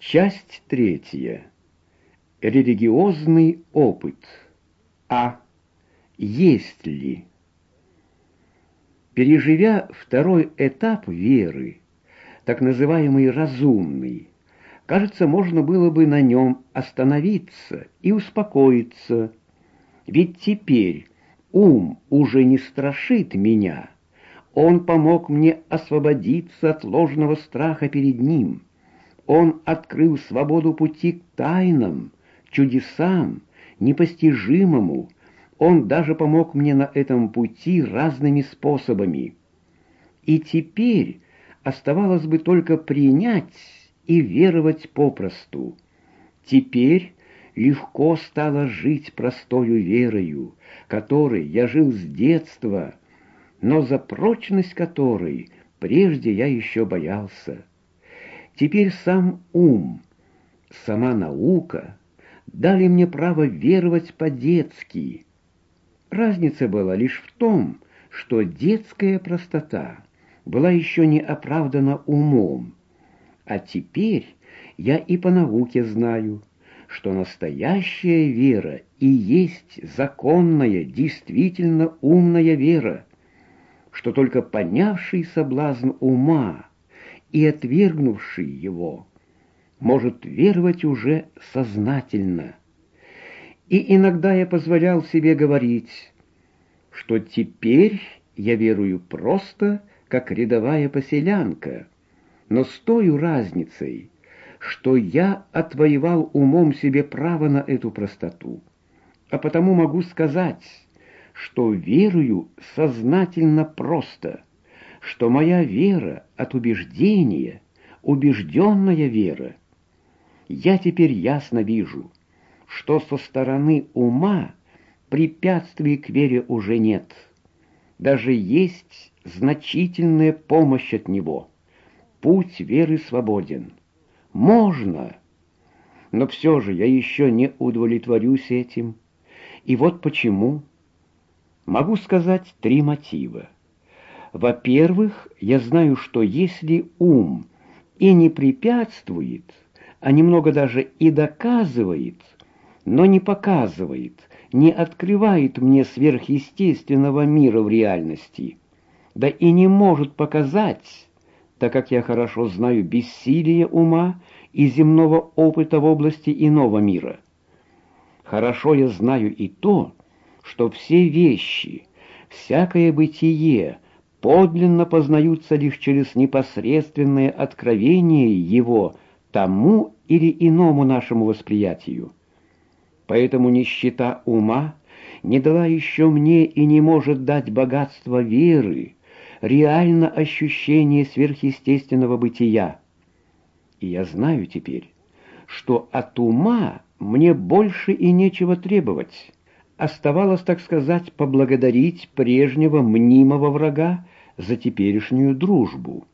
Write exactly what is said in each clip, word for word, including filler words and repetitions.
Часть третья. Религиозный опыт. А. Есть ли? Переживя второй этап веры, так называемый разумный, кажется, можно было бы на нем остановиться и успокоиться. Ведь теперь ум уже не страшит меня. Он помог мне освободиться от ложного страха перед ним. Он открыл свободу пути к тайнам, чудесам, непостижимому. Он даже помог мне на этом пути разными способами. И теперь оставалось бы только принять и веровать попросту. Теперь легко стало жить простою верою, которой я жил с детства, но за прочность которой прежде я еще боялся. Теперь сам ум, сама наука дали мне право веровать по-детски. Разница была лишь в том, что детская простота была еще не оправдана умом. А теперь я и по науке знаю, что настоящая вера и есть законная, действительно умная вера, что только понявший соблазн ума и отвергнувший его может веровать уже сознательно. И иногда я позволял себе говорить, что теперь я верую просто, как рядовая поселянка, но с той разницей, что я отвоевал умом себе право на эту простоту, а потому могу сказать, что верую сознательно просто, что моя вера от убеждения, убежденная вера. Я теперь ясно вижу, что со стороны ума препятствий к вере уже нет. Даже есть значительная помощь от него. Путь веры свободен. Можно, но все же я еще не удовлетворюсь этим. И вот почему. Могу сказать три мотива. Во-первых, я знаю, что если ум и не препятствует, а немного даже и доказывает, но не показывает, не открывает мне сверхъестественного мира в реальности, да и не может показать, так как я хорошо знаю бессилие ума и земного опыта в области иного мира. Хорошо я знаю и то, что все вещи, всякое бытие подлинно познаются лишь через непосредственное откровение его тому или иному нашему восприятию. Поэтому нищета ума не дала еще мне и не может дать богатство веры, реально ощущение сверхъестественного бытия. И я знаю теперь, что от ума мне больше и нечего требовать. Оставалось, так сказать, поблагодарить прежнего мнимого врага за теперешнюю дружбу.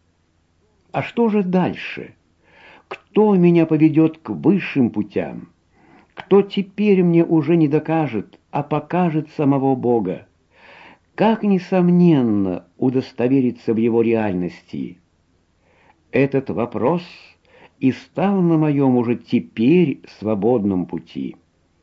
А что же дальше? Кто меня поведет к высшим путям? Кто теперь мне уже не докажет, а покажет самого Бога? Как, несомненно, удостовериться в его реальности? Этот вопрос и стал на моем уже теперь свободном пути.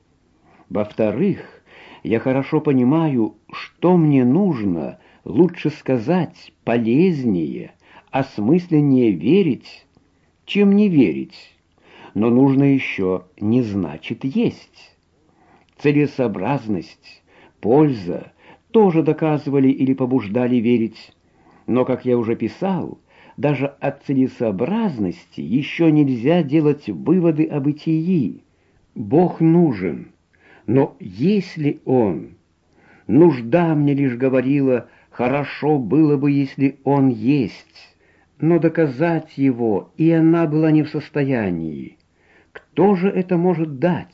Во-вторых, я хорошо понимаю, что мне нужно, лучше сказать, полезнее, осмысленнее верить, чем не верить. Но нужно еще не значит есть. Целесообразность, польза тоже доказывали или побуждали верить. Но, как я уже писал, даже от целесообразности еще нельзя делать выводы о бытии. Бог нужен, но если Он, нужда мне лишь говорила, хорошо было бы, если Он есть, но доказать Его и она была не в состоянии. Кто же это может дать?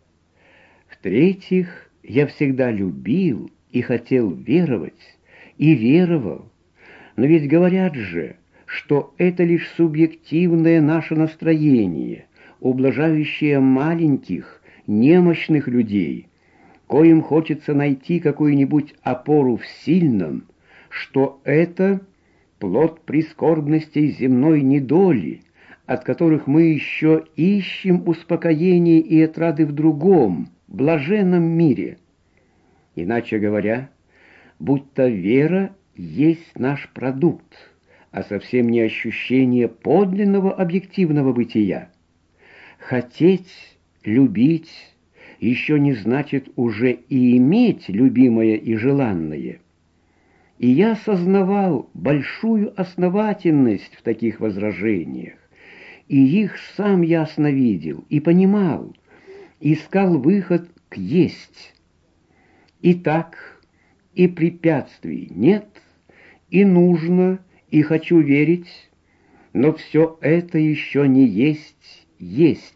В-третьих, я всегда любил и хотел веровать, и веровал. Но ведь говорят же, что это лишь субъективное наше настроение, ублажающее маленьких, немощных людей, коим хочется найти какую-нибудь опору в сильном, что это плод прискорбностей земной недоли, от которых мы еще ищем успокоение и отрады в другом, блаженном мире. Иначе говоря, будто вера есть наш продукт, а совсем не ощущение подлинного объективного бытия. Хотеть, любить еще не значит уже и иметь любимое и желанное. И я осознавал большую основательность в таких возражениях, и их сам ясно видел и понимал, искал выход к есть. И так, и препятствий нет, и нужно, и хочу верить, но все это еще не есть есть.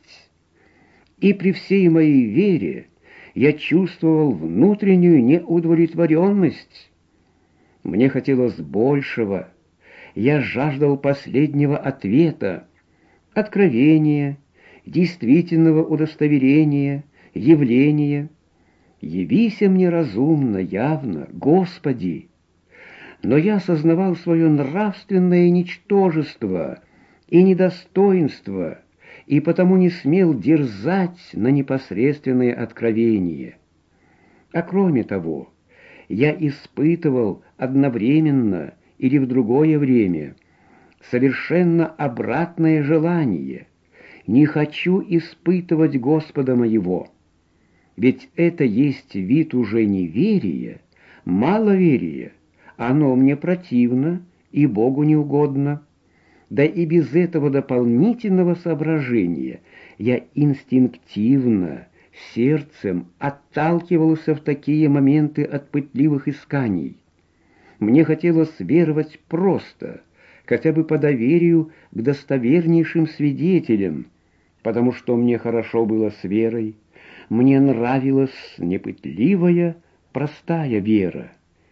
И при всей моей вере я чувствовал внутреннюю неудовлетворенность. Мне хотелось большего, я жаждал последнего ответа, откровения, действительного удостоверения, явления. «Явися мне разумно, явно, Господи!» Но я осознавал свое нравственное ничтожество и недостоинство, и потому не смел дерзать на непосредственное откровение. А кроме того, я испытывал одновременно или в другое время совершенно обратное желание. Не хочу испытывать Господа моего. Ведь это есть вид уже неверия, маловерия. Оно мне противно и Богу не угодно. Да и без этого дополнительного соображения я инстинктивно, сердцем отталкивался в такие моменты от пытливых исканий. Мне хотелось веровать просто, хотя бы по доверию к достовернейшим свидетелям, потому что мне хорошо было с верой. Мне нравилась непытливая, простая вера.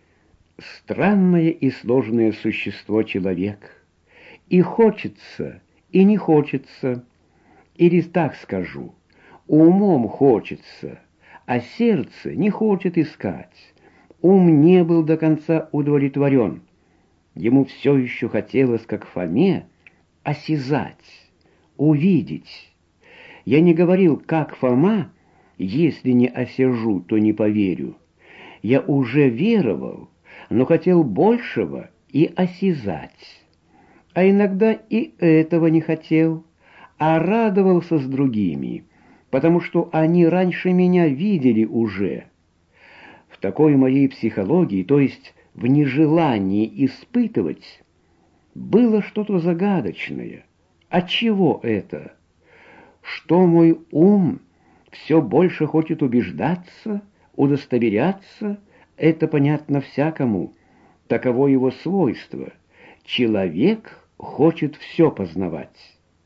Странное и сложное существо человек. И хочется, и не хочется. Или так скажу, умом хочется, а сердце не хочет искать. Ум не был до конца удовлетворен. Ему все еще хотелось, как Фоме, осязать, увидеть. Я не говорил, как Фома, если не осяжу, то не поверю. Я уже веровал, но хотел большего и осязать. А иногда и этого не хотел, а радовался с другими, потому что они раньше меня видели уже. В такой моей психологии, то есть в нежелании испытывать, было что-то загадочное. Отчего это? Что мой ум все больше хочет убеждаться, удостоверяться, это понятно всякому. Таково его свойство. Человек хочет все познавать.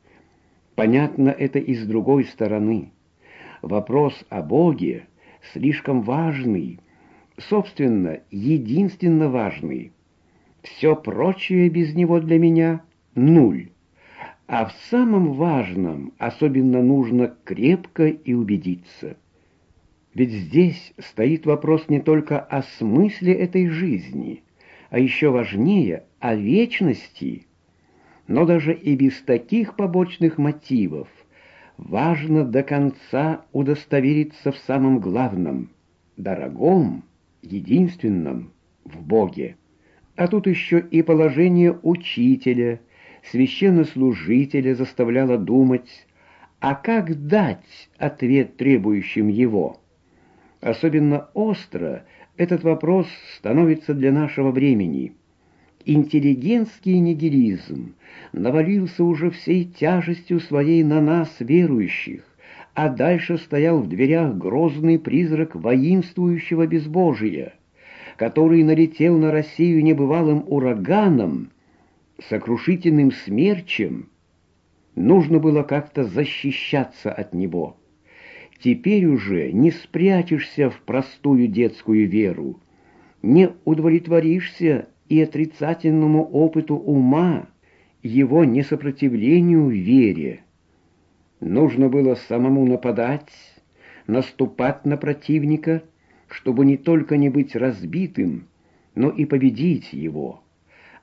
Понятно это и с другой стороны. Вопрос о Боге слишком важный, собственно, единственно важный. Все прочее без него для меня — нуль. А в самом важном особенно нужно крепко и убедиться. Ведь здесь стоит вопрос не только о смысле этой жизни, а еще важнее — о вечности. Но даже и без таких побочных мотивов важно до конца удостовериться в самом главном, дорогом, единственном, в Боге. А тут еще и положение учителя, священнослужителя заставляло думать, а как дать ответ требующим его? Особенно остро этот вопрос становится для нашего времени. Интеллигентский нигилизм навалился уже всей тяжестью своей на нас, верующих, а дальше стоял в дверях грозный призрак воинствующего безбожия, который налетел на Россию небывалым ураганом, сокрушительным смерчем. Нужно было как-то защищаться от него. Теперь уже не спрячешься в простую детскую веру, не удовлетворишься и отрицательному опыту ума, его несопротивлению вере. Нужно было самому нападать, наступать на противника, чтобы не только не быть разбитым, но и победить его.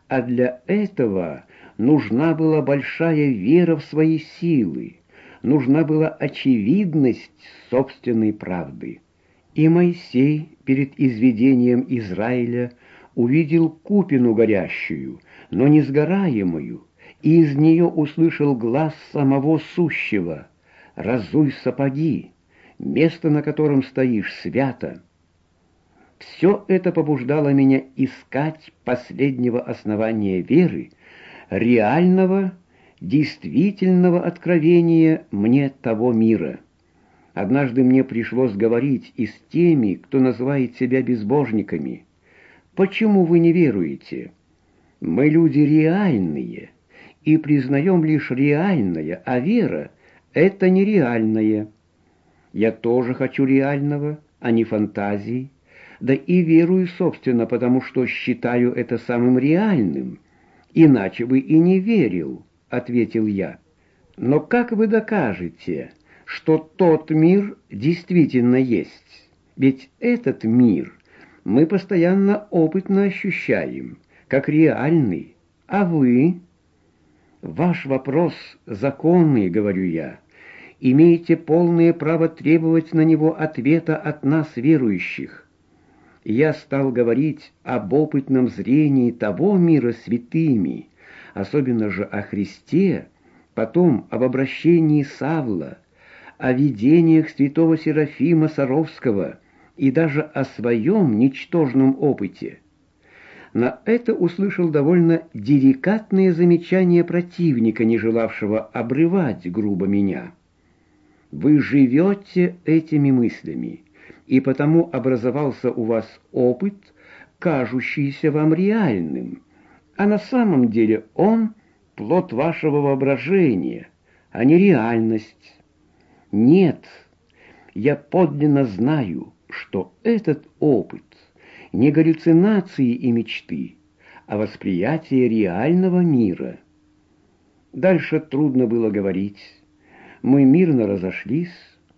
А для этого нужна была большая вера в свои силы, нужна была очевидность собственной правды. И Моисей перед изведением Израиля увидел купину горящую, но не сгораемую, и из нее услышал глас самого сущего: «Разуй сапоги, место, на котором стоишь, свято». Все это побуждало меня искать последнего основания веры, реального, действительного откровения мне того мира. Однажды мне пришлось говорить и с теми, кто называет себя безбожниками. Почему вы не веруете? Мы люди реальные и признаем лишь реальное, а вера — это нереальное. Я тоже хочу реального, а не фантазий. Да и верую, собственно, потому что считаю это самым реальным. Иначе бы и не верил, — ответил я. Но как вы докажете, что тот мир действительно есть? Ведь этот мир мы постоянно опытно ощущаем, как реальный. А вы? Ваш вопрос законный, говорю я. Имеете полное право требовать на него ответа от нас, верующих. Я стал говорить об опытном зрении того мира святыми, особенно же о Христе, потом об обращении Савла, о видениях святого Серафима Саровского и даже о своем ничтожном опыте. На это услышал довольно деликатные замечания противника, не желавшего обрывать грубо меня. Вы живете этими мыслями, и потому образовался у вас опыт, кажущийся вам реальным, а на самом деле он — плод вашего воображения, а не реальность. Нет, я подлинно знаю, что этот опыт не галлюцинации и мечты, а восприятие реального мира. Дальше трудно было говорить. Мы мирно разошлись.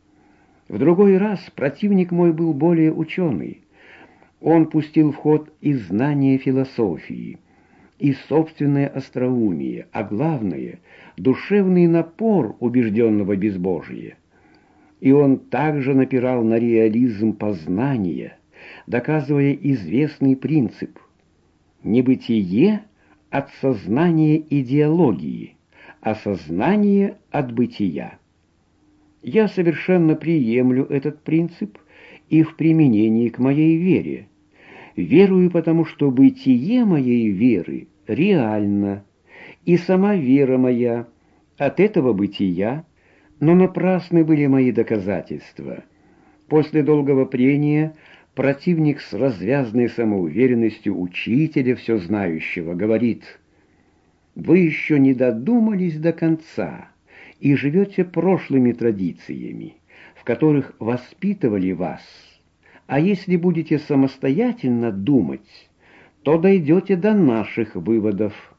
В другой раз противник мой был более ученый. Он пустил в ход и знание философии, и собственное остроумие, а главное — душевный напор убежденного безбожия. И он также напирал на реализм познания, доказывая известный принцип: небытие от сознания идеологии, а сознание от бытия. Я совершенно приемлю этот принцип и в применении к моей вере. Верую, потому что бытие моей веры реально, и сама вера моя от этого бытия, но напрасны были мои доказательства. После долгого прения противник с развязной самоуверенностью учителя все знающего говорит: «Вы еще не додумались до конца и живете прошлыми традициями, в которых воспитывали вас. А если будете самостоятельно думать, то дойдете до наших выводов».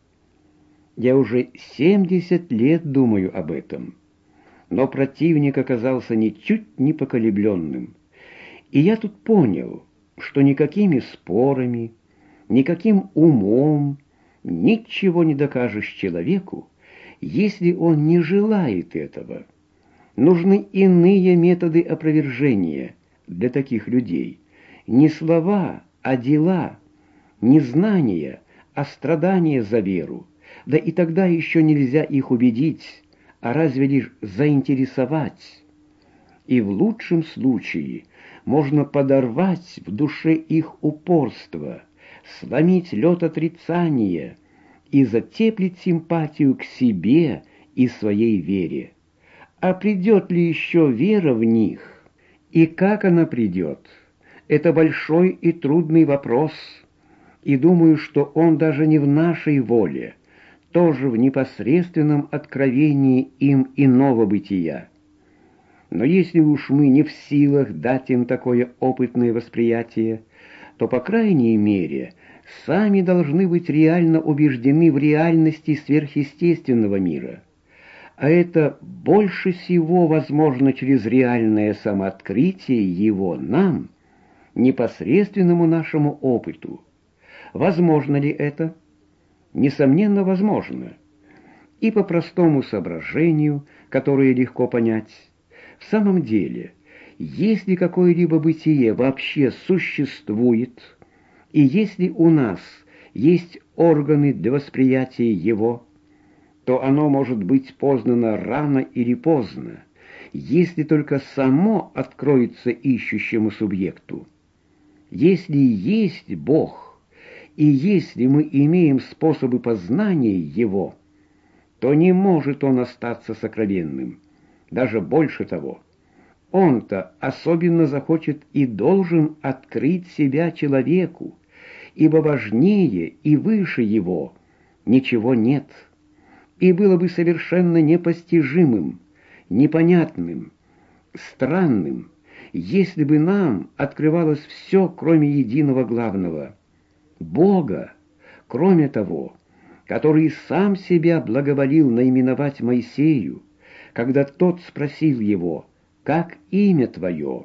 Я уже семьдесят лет думаю об этом, но противник оказался ничуть не поколебленным. И я тут понял, что никакими спорами, никаким умом ничего не докажешь человеку, если он не желает этого. Нужны иные методы опровержения для таких людей. Не слова, а дела, не знания, а страдания за веру. Да и тогда еще нельзя их убедить, а разве лишь заинтересовать. И в лучшем случае можно подорвать в душе их упорство, сломить лед отрицания и затеплить симпатию к себе и своей вере. А придет ли еще вера в них? И как она придет? Это большой и трудный вопрос. И думаю, что он даже не в нашей воле, тоже в непосредственном откровении им иного бытия. Но если уж мы не в силах дать им такое опытное восприятие, то, по крайней мере, сами должны быть реально убеждены в реальности сверхъестественного мира. А это больше всего возможно через реальное самооткрытие его нам, непосредственному нашему опыту. Возможно ли это? несомненно, возможно. И по простому соображению, которое легко понять, в самом деле, если какое-либо бытие вообще существует, и если у нас есть органы для восприятия его, то оно может быть познано рано или поздно, если только само откроется ищущему субъекту. Если есть Бог, и если мы имеем способы познания Его, то не может Он остаться сокровенным. Даже больше того, Он-то особенно захочет и должен открыть себя человеку, ибо важнее и выше Его ничего нет. И было бы совершенно непостижимым, непонятным, странным, если бы нам открывалось все, кроме единого главного — Бога, кроме того, который сам себя благоволил наименовать Моисею, когда тот спросил его: «Как имя твое?»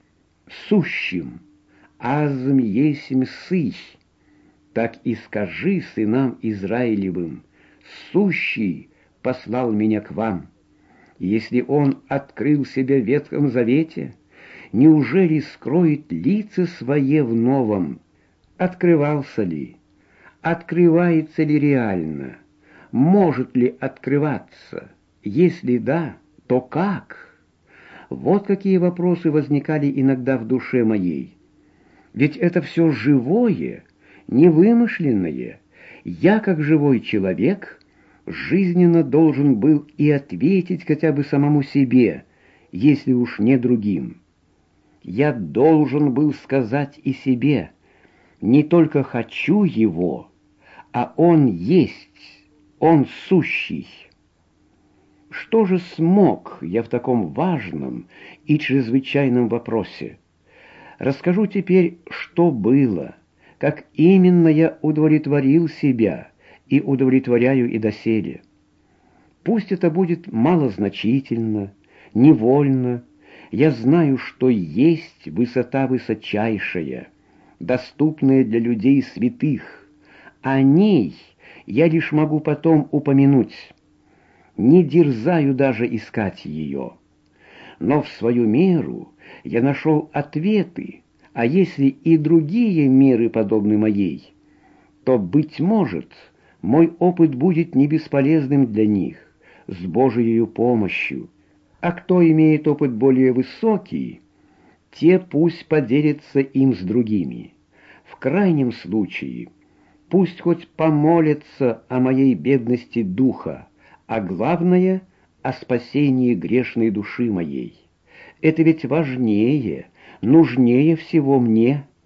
«Сущим, азм есмь сысь, так и скажи сынам Израилевым: Сущий послал меня к вам». Если он открыл себя в Ветхом Завете, неужели скроет лица свои в Новом? Открывался ли? Открывается ли реально? Может ли открываться? Если да, то как? Вот какие вопросы возникали иногда в душе моей. Ведь это все живое, невымышленное. Я, как живой человек, жизненно должен был и ответить хотя бы самому себе, если уж не другим. Я должен был сказать и себе: не только хочу его, а он есть, он сущий. Что же смог я в таком важном и чрезвычайном вопросе? Расскажу теперь, что было, как именно я удовлетворил себя и удовлетворяю и доселе. Пусть это будет малозначительно, невольно, я знаю, что есть высота высочайшая, доступная для людей святых. О ней я лишь могу потом упомянуть. Не дерзаю даже искать ее. Но в свою меру я нашел ответы, а если и другие меры подобны моей, то, быть может, мой опыт будет не бесполезным для них, с Божией помощью. А кто имеет опыт более высокий, те пусть поделятся им с другими. В крайнем случае, пусть хоть помолятся о моей бедности духа, а главное — о спасении грешной души моей. Это ведь важнее, нужнее всего мне,